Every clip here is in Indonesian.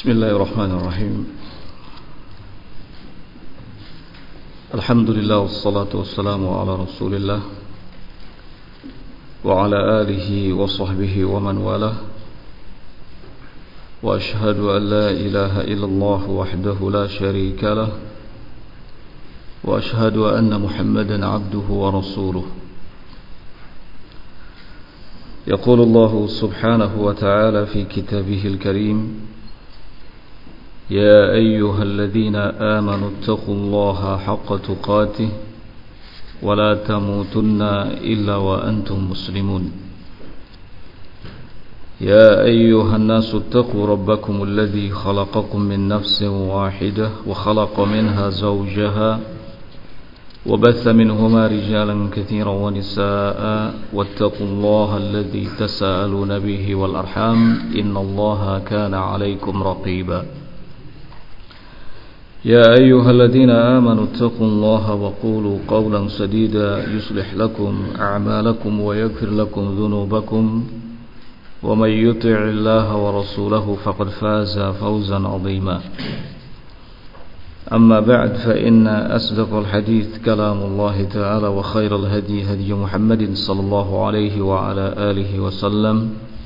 Bismillahirrahmanirrahim. Alhamdulillah wassalatu wassalamu ala Rasulillah wa ala alihi wa sahbihi wa man walah. Wa ashhadu an la ilaha illallah wahdahu la sharika lah wa ashhadu anna Muhammadan abduhu wa rasuluh. Yaqulu Allah subhanahu wa ta'ala fi kitabihil karim: يا أيها الذين آمنوا اتقوا الله حق تقاته ولا تموتن إلا وأنتم مسلمون. يا أيها الناس اتقوا ربكم الذي خلقكم من نفس واحدة وخلق منها زوجها وبث منهما رجالا كثيرا ونساء واتقوا الله الذي تساءلون به والأرحام إن الله كان عليكم رقيبا. يا أيها الذين آمنوا اتقوا الله وقولوا قولا سديدا يصلح لكم أعمالكم ويغفر لكم ذنوبكم ومن يطع الله ورسوله فقد فاز فوزا عظيما. أما بعد فإن أصدق الحديث كلام الله تعالى وخير الهدي هدي محمد صلى الله عليه وعلى آله وسلم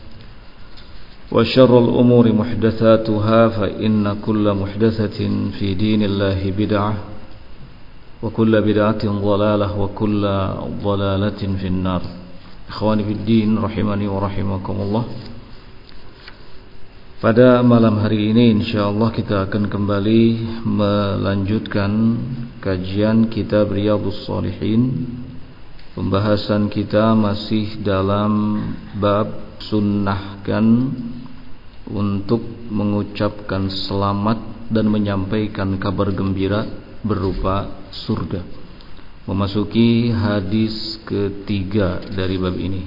وشر الأمور محدثاتها فإن كل محدثة في دين الله بدعة وكل بدعة ضلالة وكل ضلالة في النار. Ikhwani fi din rahimani wa rahimakumullah. Pada malam hari ini insyaallah kita akan kembali melanjutkan kajian kitab Riyadhus Shalihin. Pembahasan kita masih dalam bab sunnahkan untuk mengucapkan selamat dan menyampaikan kabar gembira berupa surga. Memasuki hadis ketiga dari bab ini.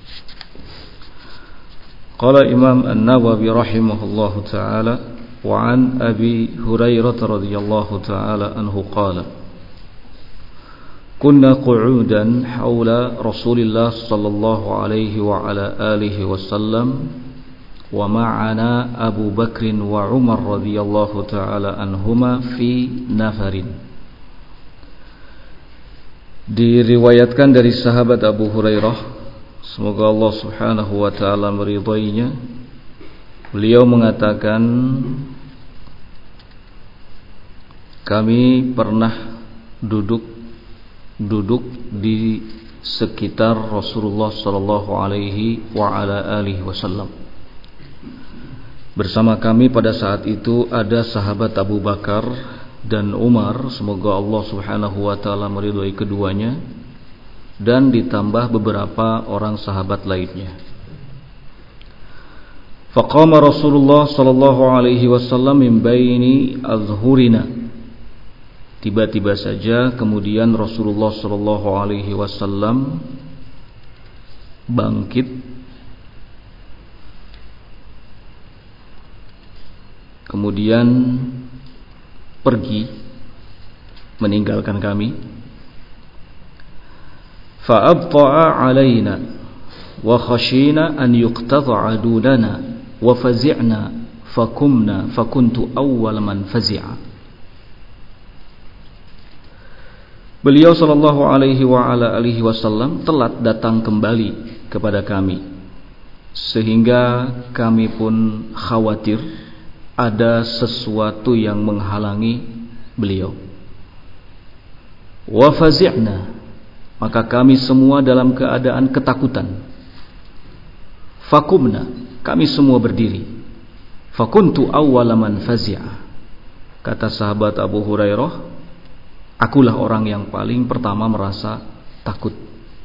Qala Imam An-Nawawi rahimahullahu ta'ala wa an Abi Hurairah radhiyallahu ta'ala anhu qala kunna qu'udan hawla Rasulillah sallallahu alaihi wa ala alihi wasallam wa ma'ana Abu Bakrin wa Umar radhiyallahu ta'ala anhuma fi nafarin. Diriwayatkan dari sahabat Abu Hurairah, semoga Allah subhanahu wa ta'ala meridainya, beliau mengatakan, kami pernah duduk di sekitar Rasulullah sallallahu alaihi wa ala alihi wasallam. Bersama kami pada saat itu ada sahabat Abu Bakar dan Umar, semoga Allah subhanahu wa ta'ala meridhai keduanya, dan ditambah beberapa orang sahabat lainnya. Faqama Rasulullah sallallahu alaihi wasallam min baini azhurina. Tiba-tiba saja kemudian Rasulullah sallallahu alaihi wasallam bangkit, kemudian pergi meninggalkan kami. Fa'abta'a alaina wa khashina an yuqtata'a dunana wa fazi'na fakumna fakuntu awwal man fazi'a. Beliau sallallahu alaihi wa ala alihi wasallam telat datang kembali kepada kami, sehingga kami pun khawatir ada sesuatu yang menghalangi beliau. Wa fazi'na, maka kami semua dalam keadaan ketakutan. Fakumna, kami semua berdiri. Fakuntu awwala man fazi'a. Kata sahabat Abu Hurairah, akulah orang yang paling pertama merasa takut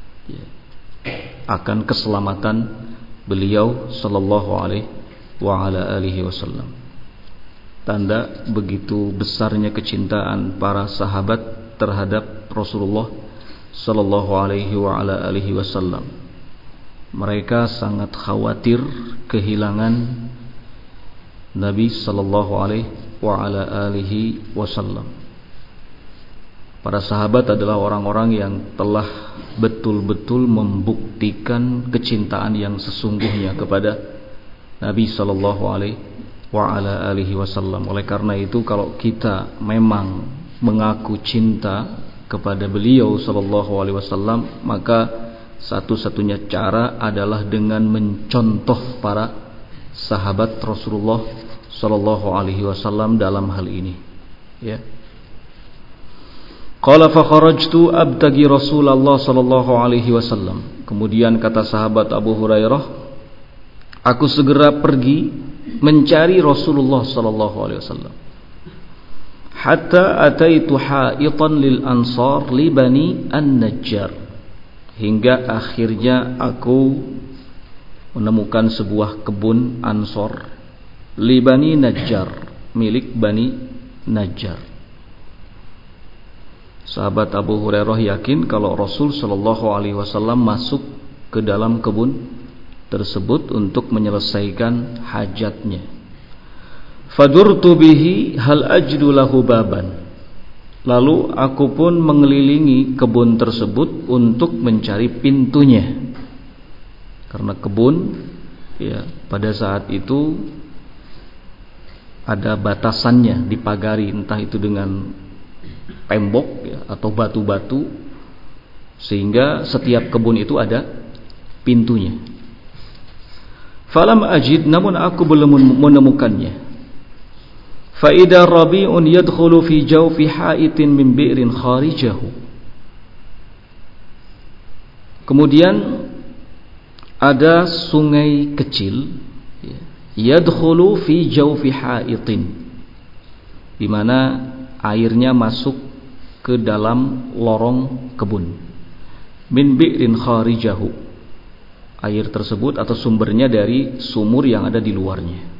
akan keselamatan beliau sallallahu alaihi wa ala alihi wasallam. Tanda begitu besarnya kecintaan para sahabat terhadap Rasulullah sallallahu alaihi wa ala alihi wasallam. Mereka sangat khawatir kehilangan Nabi sallallahu alaihi wa ala alihi wasallam. Para sahabat adalah orang-orang yang telah betul-betul membuktikan kecintaan yang sesungguhnya kepada Nabi sallallahu alaihi wa ala alihi wasallam. Oleh karena itu kalau kita memang mengaku cinta kepada beliau sallallahu alaihi wasallam, maka satu-satunya cara adalah dengan mencontoh para sahabat Rasulullah sallallahu alaihi wasallam dalam hal ini, ya. Qala fa kharajtu abtagi Rasulullah sallallahu alaihi wasallam. Kemudian kata sahabat Abu Hurairah, aku segera pergi mencari Rasulullah sallallahu alaihi wasallam. Hatta ataitu haitan lil ansar li bani an-Najjar. Hingga akhirnya aku menemukan sebuah kebun Ansor li bani Najjar, milik Bani Najjar. Sahabat Abu Hurairah yakin kalau Rasul sallallahu alaihi wasallam masuk ke dalam kebun tersebut untuk menyelesaikan hajatnya. Fadurtu bihi hal ajdu lahu baban. Lalu aku pun mengelilingi kebun tersebut untuk mencari pintunya. Karena kebun, ya, pada saat itu ada batasannya, dipagari, entah itu dengan tembok, ya, atau batu-batu, sehingga setiap kebun itu ada pintunya. Falam ajid, namun aku belum menemukannya. Fa idza rabi'un yadkhulu fi jawfi ha'itin min bi'rin kharijahu. Kemudian ada sungai kecil, ya, yadkhulu fi jawfi ha'itin, di mana airnya masuk ke dalam lorong kebun. Min bi'rin kharijahu, air tersebut atau sumbernya dari sumur yang ada di luarnya.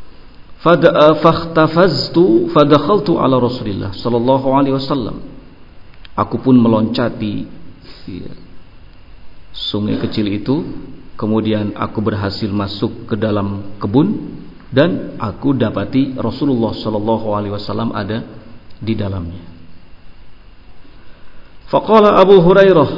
Fakhtafaztu fadakhaltu ala Rasulillah sallallahu alaihi wasallam. Aku pun meloncati, ya, sungai kecil itu, kemudian aku berhasil masuk ke dalam kebun dan aku dapati Rasulullah sallallahu alaihi wasallam ada di dalamnya. Faqala Abu Hurairah,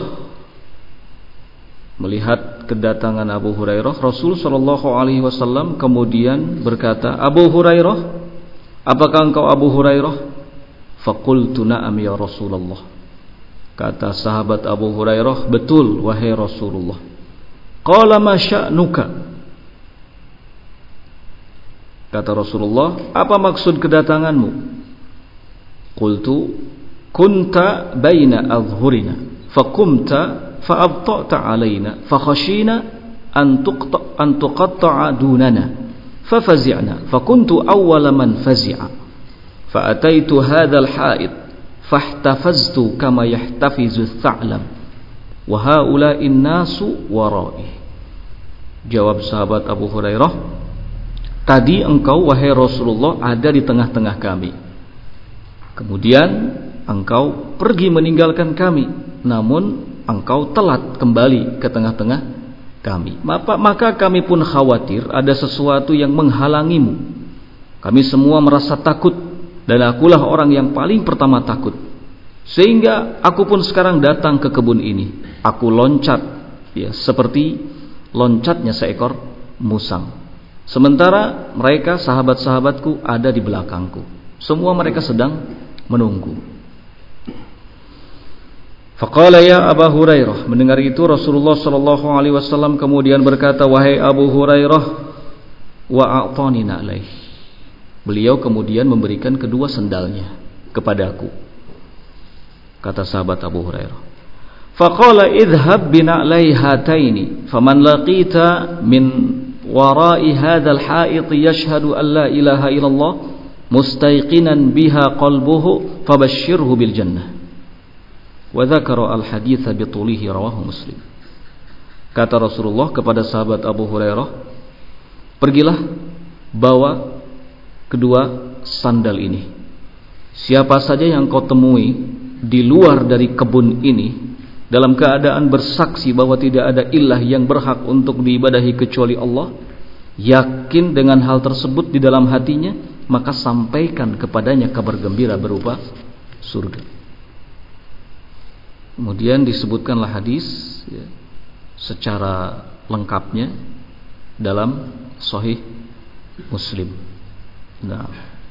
melihat kedatangan Abu Hurairah, Rasul sallallahu alaihi wasallam kemudian berkata, Abu Hurairah, apakah engkau Abu Hurairah? Faqultu na'am ya Rasulullah. Kata sahabat Abu Hurairah, betul wahai Rasulullah. Qala ma sya'nuka? Kata Rasulullah, apa maksud kedatanganmu? Qultu kunta baina adhhurina faqumta fa'abta'ta alaina fakhashina an tuqatta'a dunana fafazi'na fakuntu awwala man fazi'a fa'ataitu hadzal ha'id fahtafaztu kama yahtafizu ath-tha'lam wa haula'in nasu wara'i. Jawab sahabat Abu Hurairah, tadi engkau wahai Rasulullah ada di tengah-tengah kami, kemudian engkau pergi meninggalkan kami, namun engkau telat kembali ke tengah-tengah kami. Maka kami pun khawatir ada sesuatu yang menghalangimu. Kami semua merasa takut, dan akulah orang yang paling pertama takut. Sehingga aku pun sekarang datang ke kebun ini. Aku loncat, ya, seperti loncatnya seekor musang. Sementara mereka, sahabat-sahabatku, ada di belakangku. Semua mereka sedang menunggu. Faqala ya Abu Hurairah. Mendengar itu Rasulullah sallallahu alaihi wasallam kemudian berkata, wahai Abu Hurairah, wa a'tani na'laih. Beliau kemudian memberikan kedua sendalnya kepadaku. Kata sahabat Abu Hurairah, faqala idhhab bina'lai hataini faman laqita min wara'i hadzal ha'it yashhadu an la ilaha illallah mustayqinan biha qalbuhu fabashshirhu bil jannah. Wa dzakara al-haditsa bi tulihi rawahu Muslim. Kata Rasulullah kepada sahabat Abu Hurairah, pergilah bawa kedua sandal ini. Siapa saja yang kau temui di luar dari kebun ini dalam keadaan bersaksi bahwa tidak ada ilah yang berhak untuk diibadahi kecuali Allah, yakin dengan hal tersebut di dalam hatinya, maka sampaikan kepadanya kabar gembira berupa surga. Kemudian disebutkanlah hadis, ya, secara lengkapnya dalam Sahih Muslim. Nah,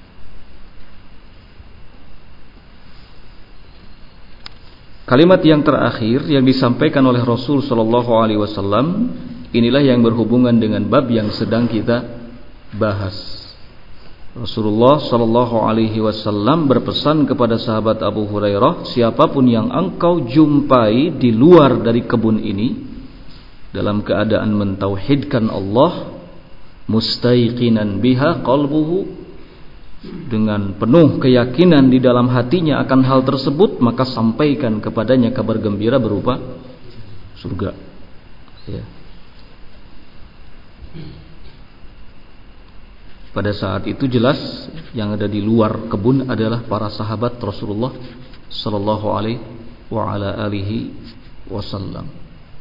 kalimat yang terakhir yang disampaikan oleh Rasul sallallahu alaihi wasallam inilah yang berhubungan dengan bab yang sedang kita bahas. Rasulullah sallallahu alaihi wasallam berpesan kepada sahabat Abu Hurairah, siapapun yang engkau jumpai di luar dari kebun ini dalam keadaan mentauhidkan Allah, mustaiqinan biha qalbuhu, dengan penuh keyakinan di dalam hatinya akan hal tersebut, maka sampaikan kepadanya kabar gembira berupa surga. Ya. Pada saat itu jelas yang ada di luar kebun adalah para sahabat Rasulullah sallallahu alaihi wa ala alihi wasallam.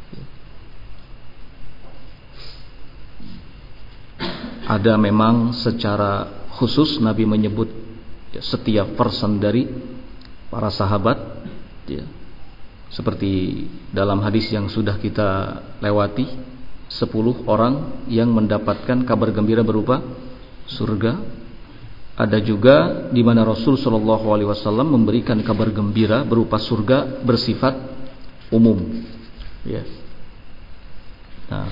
Ada memang secara khusus Nabi menyebut setiap person dari para sahabat, ya, seperti dalam hadis yang sudah kita lewati, 10 orang yang mendapatkan kabar gembira berupa surga. Ada juga di mana Rasul sallallahu alaihi wasallam memberikan kabar gembira berupa surga bersifat umum, ya. Nah,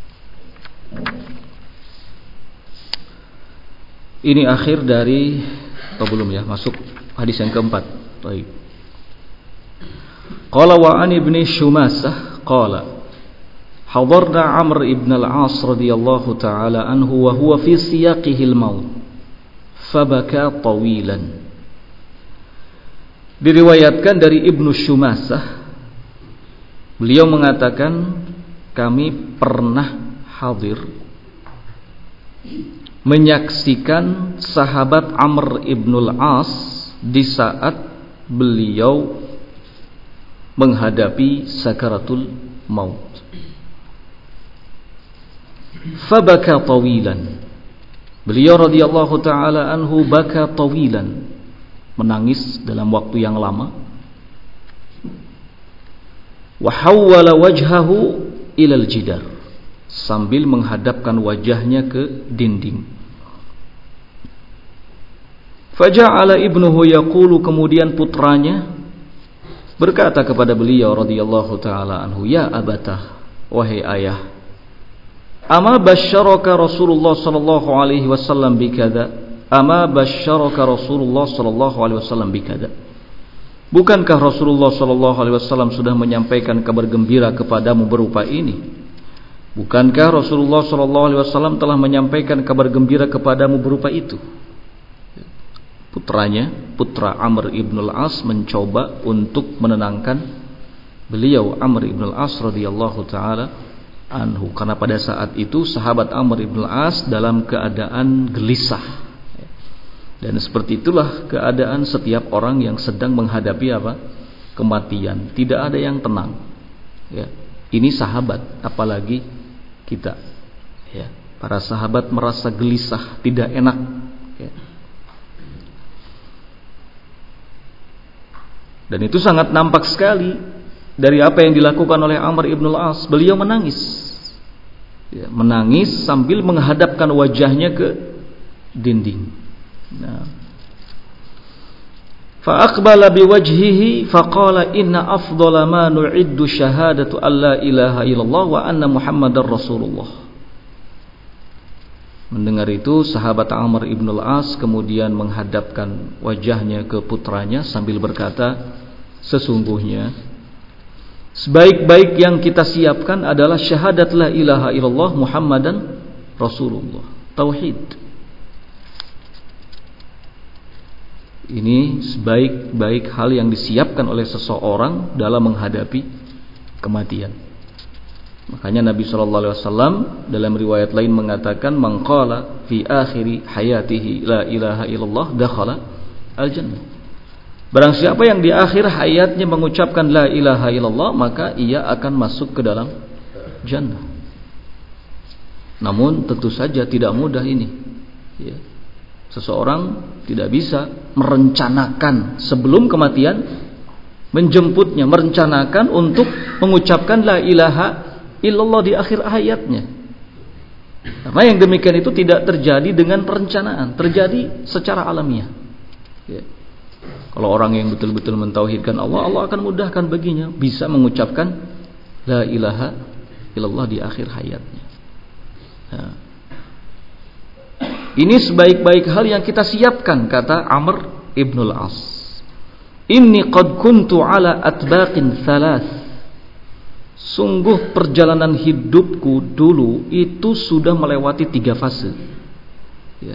ini akhir dari belum ya, masuk hadis yang keempat. Baik. Qala wa an ibni Shumasah qala hadarna Amr ibn al-As radhiyallahu ta'ala anhu wa huwa fi siyaqihi al-maut fabaka tawilan. Diriwayatkan dari Ibnu Shumasah, beliau mengatakan kami pernah hadir menyaksikan sahabat Amr ibn al-As di saat beliau menghadapi sakaratul maut. Fabaka tawilan. Beliau radhiyallahu ta'ala anhu baka tawilan, menangis dalam waktu yang lama. Wa hawwala wajhahu ilal jidar, sambil menghadapkan wajahnya ke dinding. Faja'ala ibnuhu yaqulu, kemudian putranya berkata kepada beliau radhiyallahu ta'ala anhu, ya abatah, wahai ayah, ama basyaraka Rasulullah sallallahu alaihi wasallam bikada, ama basyaraka Rasulullah sallallahu alaihi wasallam bikada, bukankah Rasulullah sallallahu alaihi wasallam sudah menyampaikan kabar gembira kepadamu berupa ini? Bukankah Rasulullah sallallahu alaihi wasallam telah menyampaikan kabar gembira kepadamu berupa itu? Putranya, putra Amr ibn al-As, mencoba untuk menenangkan beliau Amr ibn al-As radhiyallahu taala anhu, karena pada saat itu sahabat Amr ibn al-As dalam keadaan gelisah. Dan seperti itulah keadaan setiap orang yang sedang menghadapi apa? Kematian. Tidak ada yang tenang. Ya. Ini sahabat, apalagi kita. Ya. Para sahabat merasa gelisah, tidak enak. Ya. Dan itu sangat nampak sekali dari apa yang dilakukan oleh Amr ibn al-As. Beliau menangis, ya, menangis sambil menghadapkan wajahnya ke dinding. Nah, fa aqbala biwajhihi faqala inna afdhala ma nu'iddu syahadatu alla ilaha illallah wa anna muhammadar rasulullah. Mendengar itu sahabat Amr ibn al-As kemudian menghadapkan wajahnya ke putranya sambil berkata, sesungguhnya sebaik-baik yang kita siapkan adalah syahadat la ilaha illallah muhammadan rasulullah, tauhid. Ini sebaik-baik hal yang disiapkan oleh seseorang dalam menghadapi kematian. Makanya Nabi SAW dalam riwayat lain mengatakan, man qala fi akhiri hayatihi la ilaha illallah dakhala al-jannah. Barang siapa yang di akhir hayatnya mengucapkan la ilaha illallah, maka ia akan masuk ke dalam jannah. Namun tentu saja tidak mudah ini, ya. Seseorang tidak bisa merencanakan sebelum kematian menjemputnya, merencanakan untuk mengucapkan la ilaha illallah di akhir hayatnya. Karena yang demikian itu tidak terjadi dengan perencanaan, terjadi secara alamiah. Ya. Kalau orang yang betul-betul mentauhidkan Allah, Allah akan mudahkan baginya bisa mengucapkan la ilaha illallah di akhir hayatnya. Nah, ini sebaik-baik hal yang kita siapkan, kata Amr ibnul As. Inni qad kuntu ala atbaqin thalath. Sungguh perjalanan hidupku dulu itu sudah melewati 3 fase. Ya.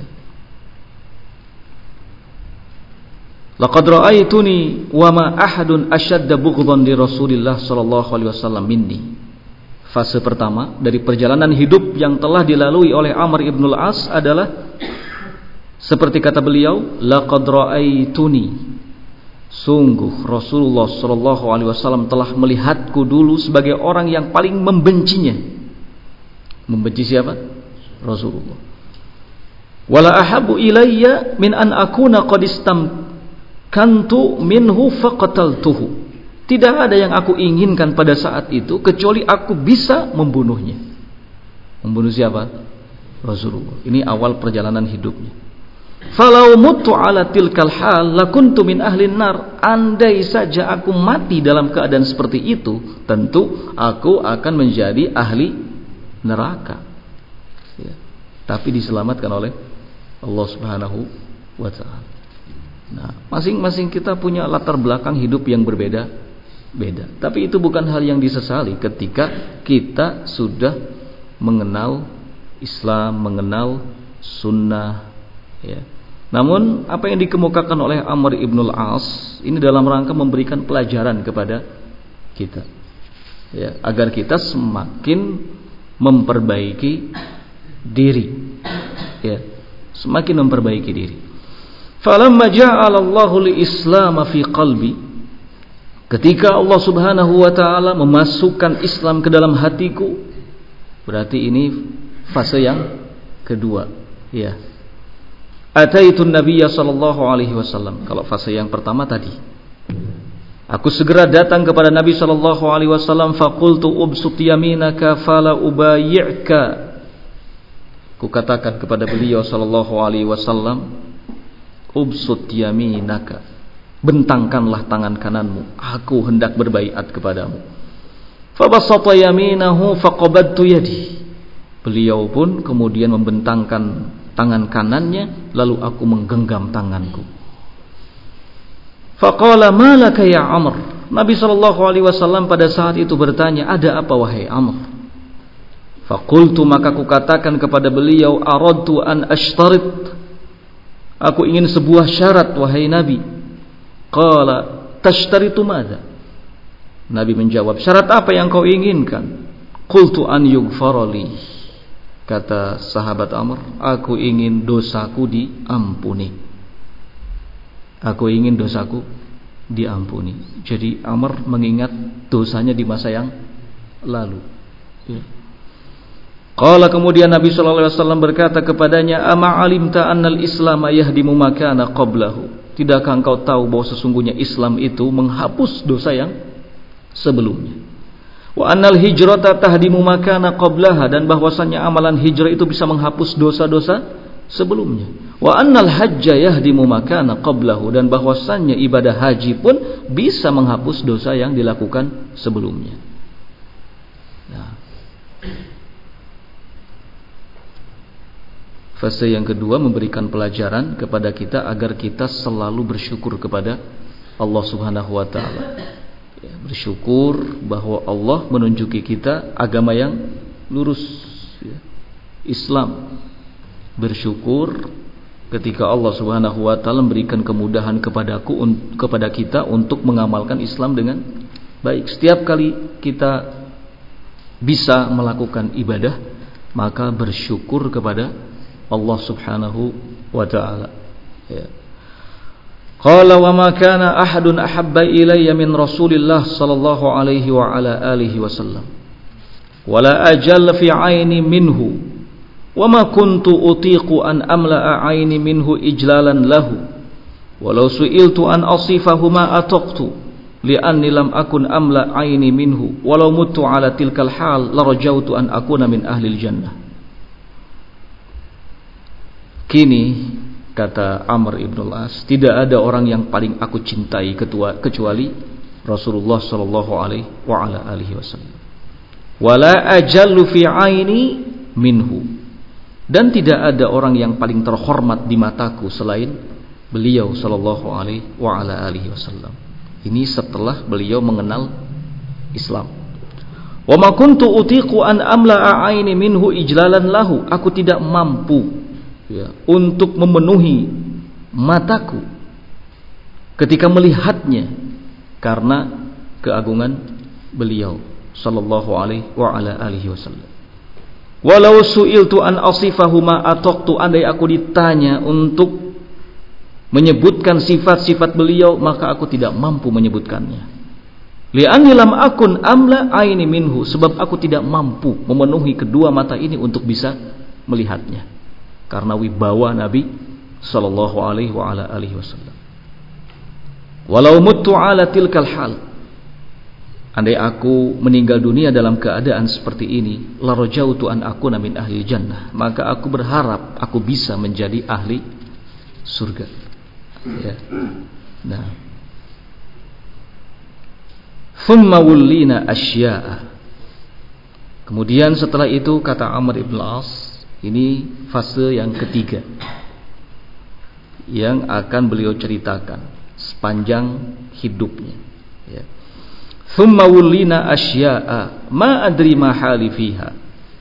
Laqad ra'aituni wa ma ahadun ashadda bughdhan li Rasulillah sallallahu alaihi wasallam minni. Fase pertama dari perjalanan hidup yang telah dilalui oleh Amr ibnul As adalah seperti kata beliau, laqad ra'aituni. Sungguh Rasulullah sallallahu alaihi wasallam telah melihatku dulu sebagai orang yang paling membencinya. Membenci siapa? Rasulullah. Wala ahabbu ilayya min an akuna qad istamkantu minhu faqataltuhu. Tidak ada yang aku inginkan pada saat itu kecuali aku bisa membunuhnya. Membunuh siapa? Rasulullah. Ini awal perjalanan hidupnya. Falau mutu ala tilkal hal lakuntu min ahlin nar. Andai saja aku mati dalam keadaan seperti itu, tentu aku akan menjadi ahli neraka. Ya. Tapi diselamatkan oleh Allah Subhanahu wa ta'ala. Nah, masing-masing kita punya latar belakang hidup yang berbeda-beda. Tapi itu bukan hal yang disesali ketika kita sudah mengenal Islam, mengenal sunnah, ya. Namun apa yang dikemukakan oleh Amr ibnul As ini dalam rangka memberikan pelajaran kepada kita, ya, agar kita semakin memperbaiki diri, ya, semakin memperbaiki diri. Falamma ja'ala Allahu al-Islam fi qalbi, ketika Allah Subhanahu wa taala memasukkan Islam ke dalam hatiku, berarti ini fase yang kedua, ya. Ataitun Nabiyya sallallahu alaihi wasallam. Kalau fase yang pertama tadi, aku segera datang kepada Nabi sallallahu alaihi wasallam, faqultu ubsut yaminaka fala ubayyi'ka. Ku katakan kepada beliau sallallahu alaihi wasallam, ubsut yaminaka, bentangkanlah tangan kananmu, aku hendak berbaiat kepadamu. Fabassata yaminahu faqabadtu yadi. Beliau pun kemudian membentangkan tangan kanannya, lalu aku menggenggam tanganku. Faqala ma laka ya Amr. Nabi sallallahu alaihi wasallam pada saat itu bertanya, ada apa wahai Amr? Faqultu, maka aku katakan kepada beliau, aradtu an ashtarit. Aku ingin sebuah syarat wahai Nabi. Qala tashtaritu madza? Nabi menjawab, syarat apa yang kau inginkan? Qultu an yughfarali. Kata sahabat Amr, aku ingin dosaku diampuni. Aku ingin dosaku diampuni. Jadi Amr mengingat dosanya di masa yang lalu. Qala, kemudian Nabi sallallahu alaihi wasallam berkata kepadanya, ama alimta annal Islam yahdimu ma kana qablahu. Tidakkah engkau tahu bahwa sesungguhnya Islam itu menghapus dosa yang sebelumnya? Wa annal hijrata tahdimu ma kana qablaha, dan bahwasannya amalan hijrah itu bisa menghapus dosa-dosa sebelumnya. Wa annal hajja yahdimu ma kana qablahu, dan bahwasannya ibadah haji pun bisa menghapus dosa yang dilakukan sebelumnya. Nah, fase yang kedua memberikan pelajaran kepada kita agar kita selalu bersyukur kepada Allah Subhanahu wa taala. Bersyukur bahwa Allah menunjuki kita agama yang lurus, ya, Islam. Bersyukur ketika Allah Subhanahu wa taala memberikan kemudahan kepada kita untuk mengamalkan Islam dengan baik. Setiap kali kita bisa melakukan ibadah, maka bersyukur kepada Allah Subhanahu wa taala, ya. Qala wa ma kana ahadun ahabba ilayya min Rasulillah sallallahu alaihi wa ala alihi wasallam wala ajalla fi aini minhu wa ma kuntu utiqu an amla'a aini minhu ijlalan lahu walau su'iltu an asifahu ma ataqtu li'anni lam akun amla aini minhu walau muttu ala tilkal hal la rajautu an akuna min ahli jannah. Kini kata Amr ibn al-As, tidak ada orang yang paling aku cintai kecuali Rasulullah sallallahu alaihi wasallam. Wala ajallu fi aini minhu. Dan tidak ada orang yang paling terhormat di mataku selain beliau sallallahu alaihi wasallam. Ini setelah beliau mengenal Islam. Wa ma kuntu utiqu an amla'a aini minhu ijlalan lahu. Aku tidak mampu untuk memenuhi mataku ketika melihatnya karena keagungan beliau sallallahu alaihi wasallam. Walau su'iltu an asifahu ma ataqtu, andai aku ditanya untuk menyebutkan sifat-sifat beliau, maka aku tidak mampu menyebutkannya. Li'anni lam akun amla aini minhu, sebab aku tidak mampu memenuhi kedua mata ini untuk bisa melihatnya. Karena wibawa Nabi sallallahu alaihi wasallam. Walau muttu ala tilkal hal, andai aku meninggal dunia dalam keadaan seperti ini, la rajautu an akuna min ahli jannah, maka aku berharap aku bisa menjadi ahli surga. Ya. Nah, thumma wullina asya'a. Kemudian setelah itu kata Amr ibn al-As, ini fase yang ketiga yang akan beliau ceritakan sepanjang hidupnya. Ya. Thumma wullina asya'a ma adri ma hali fiha.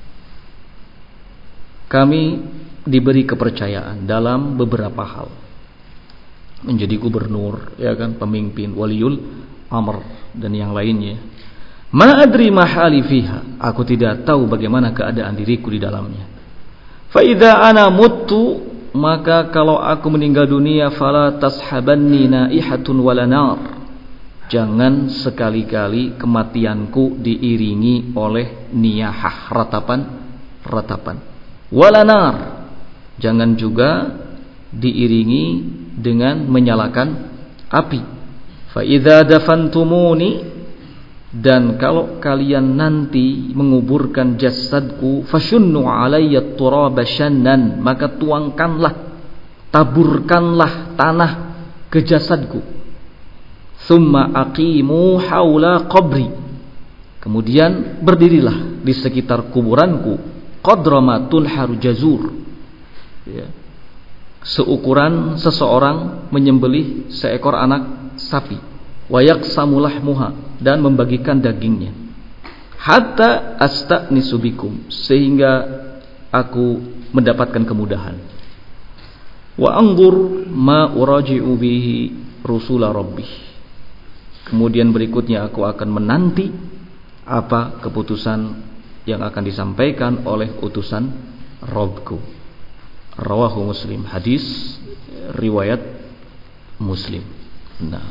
Kami diberi kepercayaan dalam beberapa hal. Menjadi gubernur, ya kan, pemimpin, waliul amr dan yang lainnya. Ma adri ma hali fiha. Aku tidak tahu bagaimana keadaan diriku di dalamnya. Fa idza ana muttu, maka kalau aku meninggal dunia, fala tashabanni naihatun wala nar. Jangan sekali-kali kematianku diiringi oleh niyahah, ratapan. Wala nar. Jangan juga diiringi dengan menyalakan api. Fa idza dafantumuni, dan kalau kalian nanti menguburkan jasadku, fashunnu alayya turaba shannan, maka tuangkanlah, taburkanlah tanah ke jasadku. Thumma aqimu haula qabri, kemudian berdirilah di sekitar kuburanku, qadra ma tunharu jazur, ya, seukuran seseorang menyembelih seekor anak sapi, wa yaqsamu lahmuha, dan membagikan dagingnya, hatta asta'nisu bikum, sehingga aku mendapatkan kemudahan, wa anzur ma uraji'u bihi rusula rabbih. Kemudian berikutnya aku akan menanti apa keputusan yang akan disampaikan oleh utusan Rabbku. Rawahu Muslim, hadis riwayat Muslim. Nah,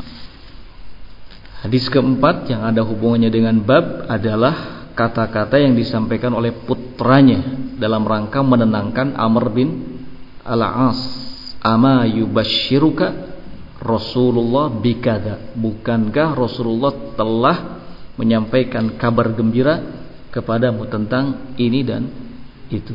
hadis keempat yang ada hubungannya dengan bab adalah kata-kata yang disampaikan oleh putranya dalam rangka menenangkan Amr bin al-As. Ama yubashiruka Rasulullah bikada, bukankah Rasulullah telah menyampaikan kabar gembira kepadamu tentang ini dan itu.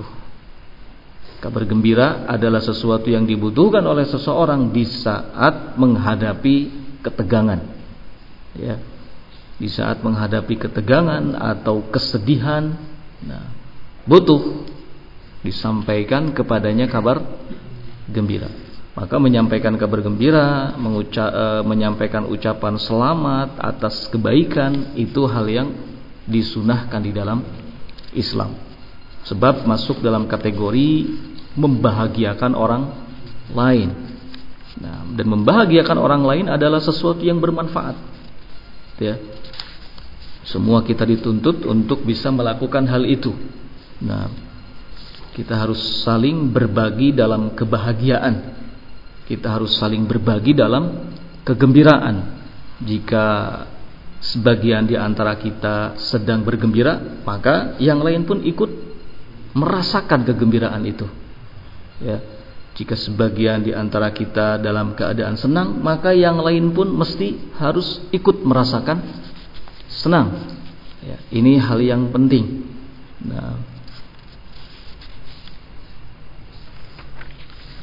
Kabar gembira adalah sesuatu yang dibutuhkan oleh seseorang di saat menghadapi ketegangan, ya, di saat menghadapi ketegangan atau kesedihan. Nah, butuh disampaikan kepadanya kabar gembira. Maka menyampaikan kabar gembira, menyampaikan ucapan selamat atas kebaikan, itu hal yang disunahkan di dalam Islam. Sebab masuk dalam kategori membahagiakan orang lain. Nah, dan membahagiakan orang lain adalah sesuatu yang bermanfaat. Ya. Semua kita dituntut untuk bisa melakukan hal itu. Nah, kita harus saling berbagi dalam kebahagiaan. Kita harus saling berbagi dalam kegembiraan. Jika sebagian di antara kita sedang bergembira, maka yang lain pun ikut merasakan kegembiraan itu. Ya. Jika sebagian di antara kita dalam keadaan senang, maka yang lain pun mesti harus ikut merasakan senang. Ya. Ini hal yang penting. Nah,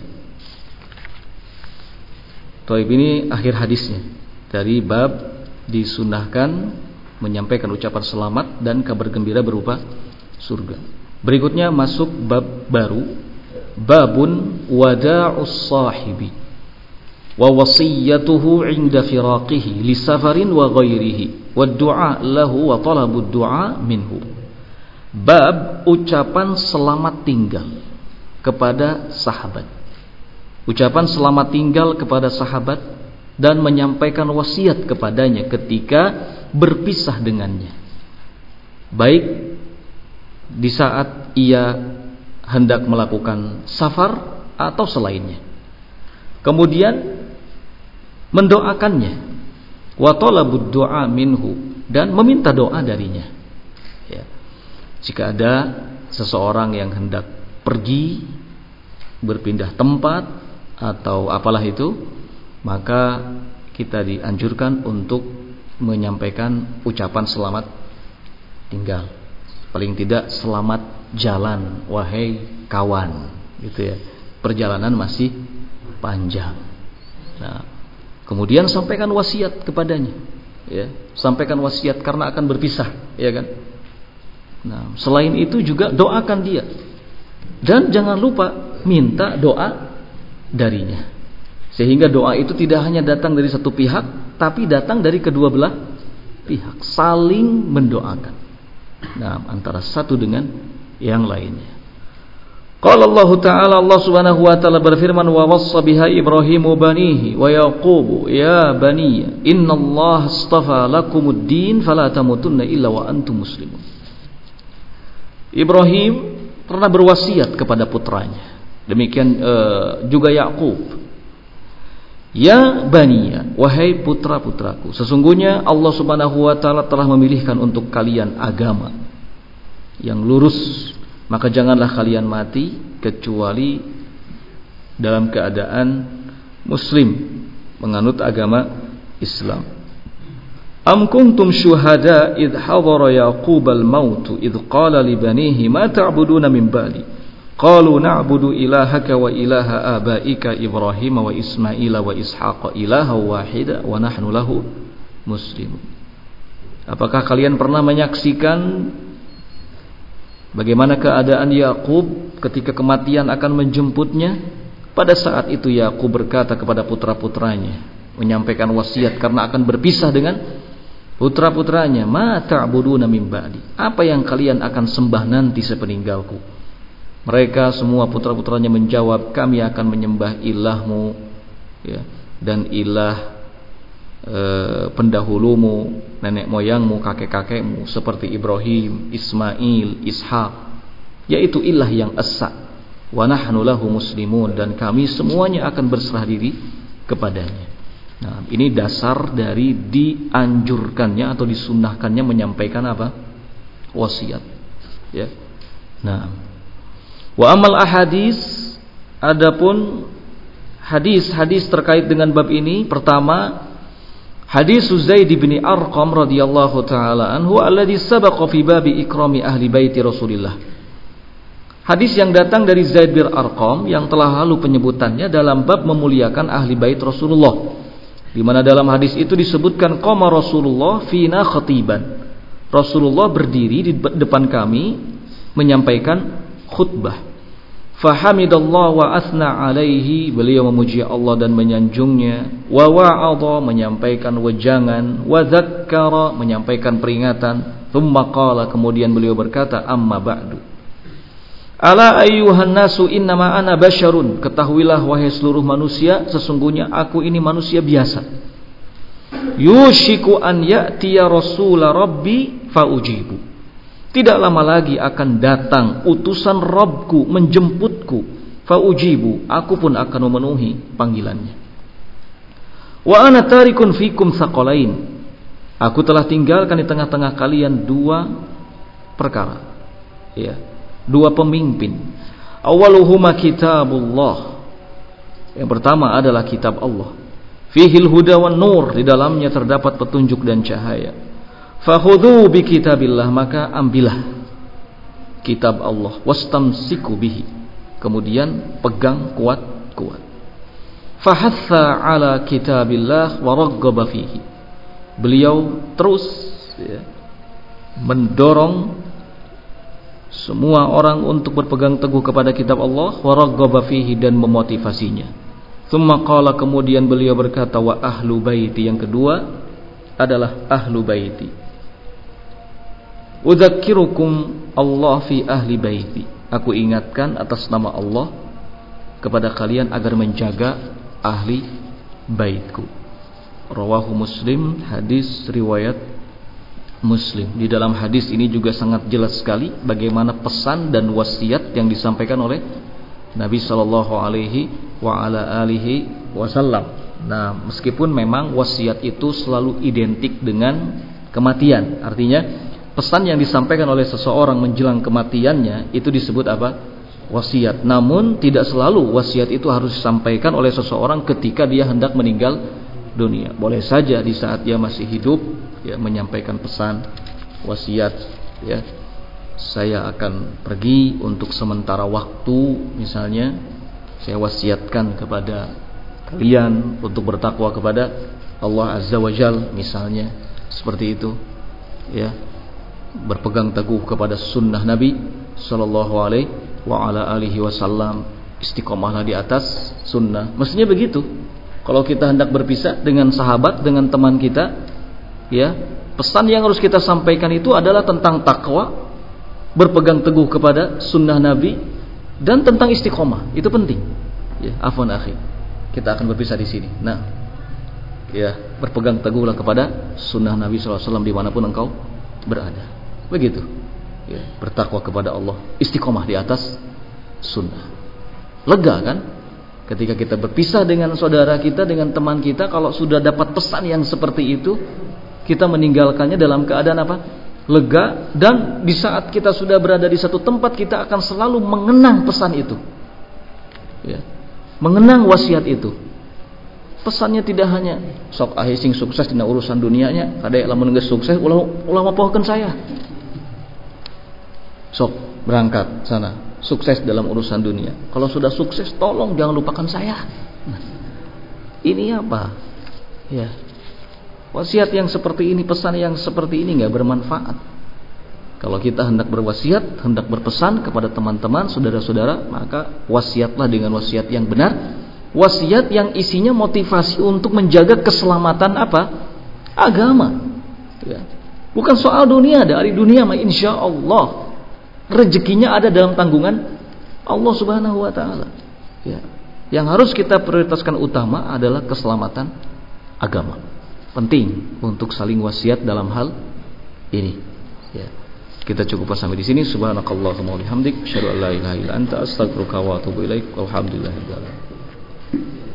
Taib ini akhir hadisnya dari bab disunahkan menyampaikan ucapan selamat dan kabar gembira berupa surga. Berikutnya masuk bab baru, babun wada'us sahibi wa wasiyatuhu 'inda firaqihi li safarin wa ghairihi wa du'a lahu wa talabud du'a minhu. Bab ucapan selamat tinggal kepada sahabat. Ucapan selamat tinggal kepada sahabat dan menyampaikan wasiat kepadanya ketika berpisah dengannya, baik di saat ia hendak melakukan safar atau selainnya. Kemudian mendoakannya, wa talabud du'a minhu, dan meminta doa darinya. Ya. Jika ada seseorang yang hendak pergi, berpindah tempat atau apalah itu, maka kita dianjurkan untuk menyampaikan ucapan selamat tinggal. Paling tidak selamat jalan wahai kawan, gitu ya. Perjalanan masih panjang. Nah, kemudian sampaikan wasiat kepadanya, ya. Sampaikan wasiat karena akan berpisah, ya kan? Nah, selain itu juga doakan dia. Dan jangan lupa minta doa darinya. Sehingga doa itu tidak hanya datang dari satu pihak, tapi datang dari kedua belah pihak, saling mendoakan. Nah, antara satu dengan yang lainnya. Qala Allah Ta'ala, Allah Subhanahu wa taala berfirman, wa wassa biha Ibrahimu banihi wa Yaqub ya baniya innallaha astafa lakumud din fala tamutunna illa wa antum muslimun. Ibrahim pernah berwasiat kepada putranya. Demikian juga Yaqub. Ya baniya, wahai putra-putraku, sesungguhnya Allah Subhanahu wa taala telah memilihkan untuk kalian agama yang lurus, maka janganlah kalian mati kecuali dalam keadaan muslim, menganut agama Islam. Am kuntum syuhada idh hadara Yaqub al-maut idh qala li banihi ma ta'buduna min ba'di qalu na'budu ilahaka wa ilaha abaika Ibrahim wa Ismail wa Ishaq ilaha wahida wa nahnu lahu muslimun. Apakah kalian pernah menyaksikan bagaimana keadaan Yaqub ketika kematian akan menjemputnya? Pada saat itu Yaqub berkata kepada putra-putranya, menyampaikan wasiat karena akan berpisah dengan putra-putranya, ma ta'buduna min ba'di, apa yang kalian akan sembah nanti sepeninggalku? Mereka semua putra-putranya menjawab, kami akan menyembah ilahmu, ya, dan ilah pendahulumu, nenek moyangmu, kakek-kakekmu seperti Ibrahim, Ismail, Ishaq, yaitu ilah yang esa. Wa nahnu lahu muslimun, dan kami semuanya akan berserah diri kepadanya. Nah, ini dasar dari dianjurkannya atau disunnahkannya menyampaikan apa? Wasiat. Ya. Nah, wa amal ahadis, adapun hadis-hadis terkait dengan bab ini, pertama hadis Zaid bin Arqam radhiyallahu taala anhu alladhi sabaqa fi babi ikrami ahli baiti Rasulillah. Hadis yang datang dari Zaid bin Arqam yang telah lalu penyebutannya dalam bab memuliakan ahli bait Rasulullah, di mana dalam hadis itu disebutkan qama Rasulullah fina khatiban. Rasulullah berdiri di depan kami menyampaikan khutbah. Fahamidallah wa athna alaihi, beliau memuji Allah dan menyanjungnya. Wa wa'adha, menyampaikan wejangan. Wa dzakkara, menyampaikan peringatan. Tsumma qala, kemudian beliau berkata, amma ba'du, ala ayyuhan nasu innama ana basyarun, ketahuilah wahai seluruh manusia, sesungguhnya aku ini manusia biasa. Yushiku an ya'tiya rasula rabbi faujibu, tidak lama lagi akan datang utusan Rabbku menjemputku, faujibu, aku pun akan memenuhi panggilannya. Wa ana tarikun fikum tsaqalain, aku telah tinggalkan di tengah-tengah kalian dua perkara, ya, dua pemimpin. Awaluhuma kitabullah, yang pertama adalah kitab Allah, fihil huda wan nur, di dalamnya terdapat petunjuk dan cahaya. Fakhudhu bi kitabillah, maka ambillah kitab Allah, wastamsiku bihi, kemudian pegang kuat-kuat. fahatha ala kitabillah wa raghaba fihi. Beliau terus mendorong semua orang untuk berpegang teguh kepada kitab Allah, wa raghaba fihi, dan memotivasinya. Tsumma qala, kemudian beliau berkata, wa ahlu baiti, yang kedua adalah ahlu baiti. Udzakkirukum Allah fi ahli baiti. Aku ingatkan atas nama Allah kepada kalian agar menjaga ahli baitku. Rawahu Muslim, hadis riwayat Muslim. Di dalam hadis ini juga sangat jelas sekali bagaimana pesan dan wasiat yang disampaikan oleh Nabi sallallahu alaihi wa ala alihi wasallam. Nah, meskipun memang wasiat itu selalu identik dengan kematian, artinya pesan yang disampaikan oleh seseorang menjelang kematiannya itu disebut apa? Wasiat. Namun tidak selalu wasiat itu harus disampaikan oleh seseorang ketika dia hendak meninggal dunia. Boleh saja di saat dia masih hidup menyampaikan pesan wasiat, saya akan pergi untuk sementara waktu, misalnya saya wasiatkan kepada kalian untuk bertakwa kepada Allah Azza wa Jal, misalnya seperti itu, berpegang teguh kepada sunnah Nabi sallallahu alaihi wa ala alihi wasallam, istiqomahlah di atas sunnah. Mestinya begitu. Kalau kita hendak berpisah dengan sahabat, dengan teman kita, pesan yang harus kita sampaikan itu adalah tentang takwa, berpegang teguh kepada sunnah Nabi, dan tentang istiqomah. Itu penting. Afwan akhi, kita akan berpisah di sini. Nah, berpegang teguhlah kepada sunnah Nabi SAW dimanapun engkau berada. Begitu. Bertakwa kepada Allah, istiqomah di atas sunnah. Lega kan? Ketika kita berpisah dengan saudara kita, dengan teman kita, kalau sudah dapat pesan yang seperti itu, kita meninggalkannya dalam keadaan apa? Lega. Dan di saat kita sudah berada di satu tempat, kita akan selalu mengenang pesan itu, mengenang wasiat itu. Pesannya tidak hanya sok ahi sing sukses dina urusan dunianya, kada lamun geus sukses ulah pohokeun saya. Sok berangkat sana, sukses dalam urusan dunia. Kalau sudah sukses, tolong jangan lupakan saya. Nah, ini apa? Wasiat yang seperti ini, pesan yang seperti ini nggak bermanfaat. Kalau kita hendak berwasiat, hendak berpesan kepada teman-teman, saudara-saudara, maka wasiatlah dengan wasiat yang benar, wasiat yang isinya motivasi untuk menjaga keselamatan apa? Agama. Bukan soal dunia, dari dunia mah insya Allah rezekinya ada dalam tanggungan Allah Subhanahu wa taala. Yang harus kita prioritaskan utama adalah keselamatan agama. Penting untuk saling wasiat dalam hal ini. Kita cukupkan sampai di sini. Subhanakallahumma wa bihamdik, asyhadu an la ilaha illa anta, astaghfiruka wa atubu ilaik. Walhamdulillahirabbil alamin.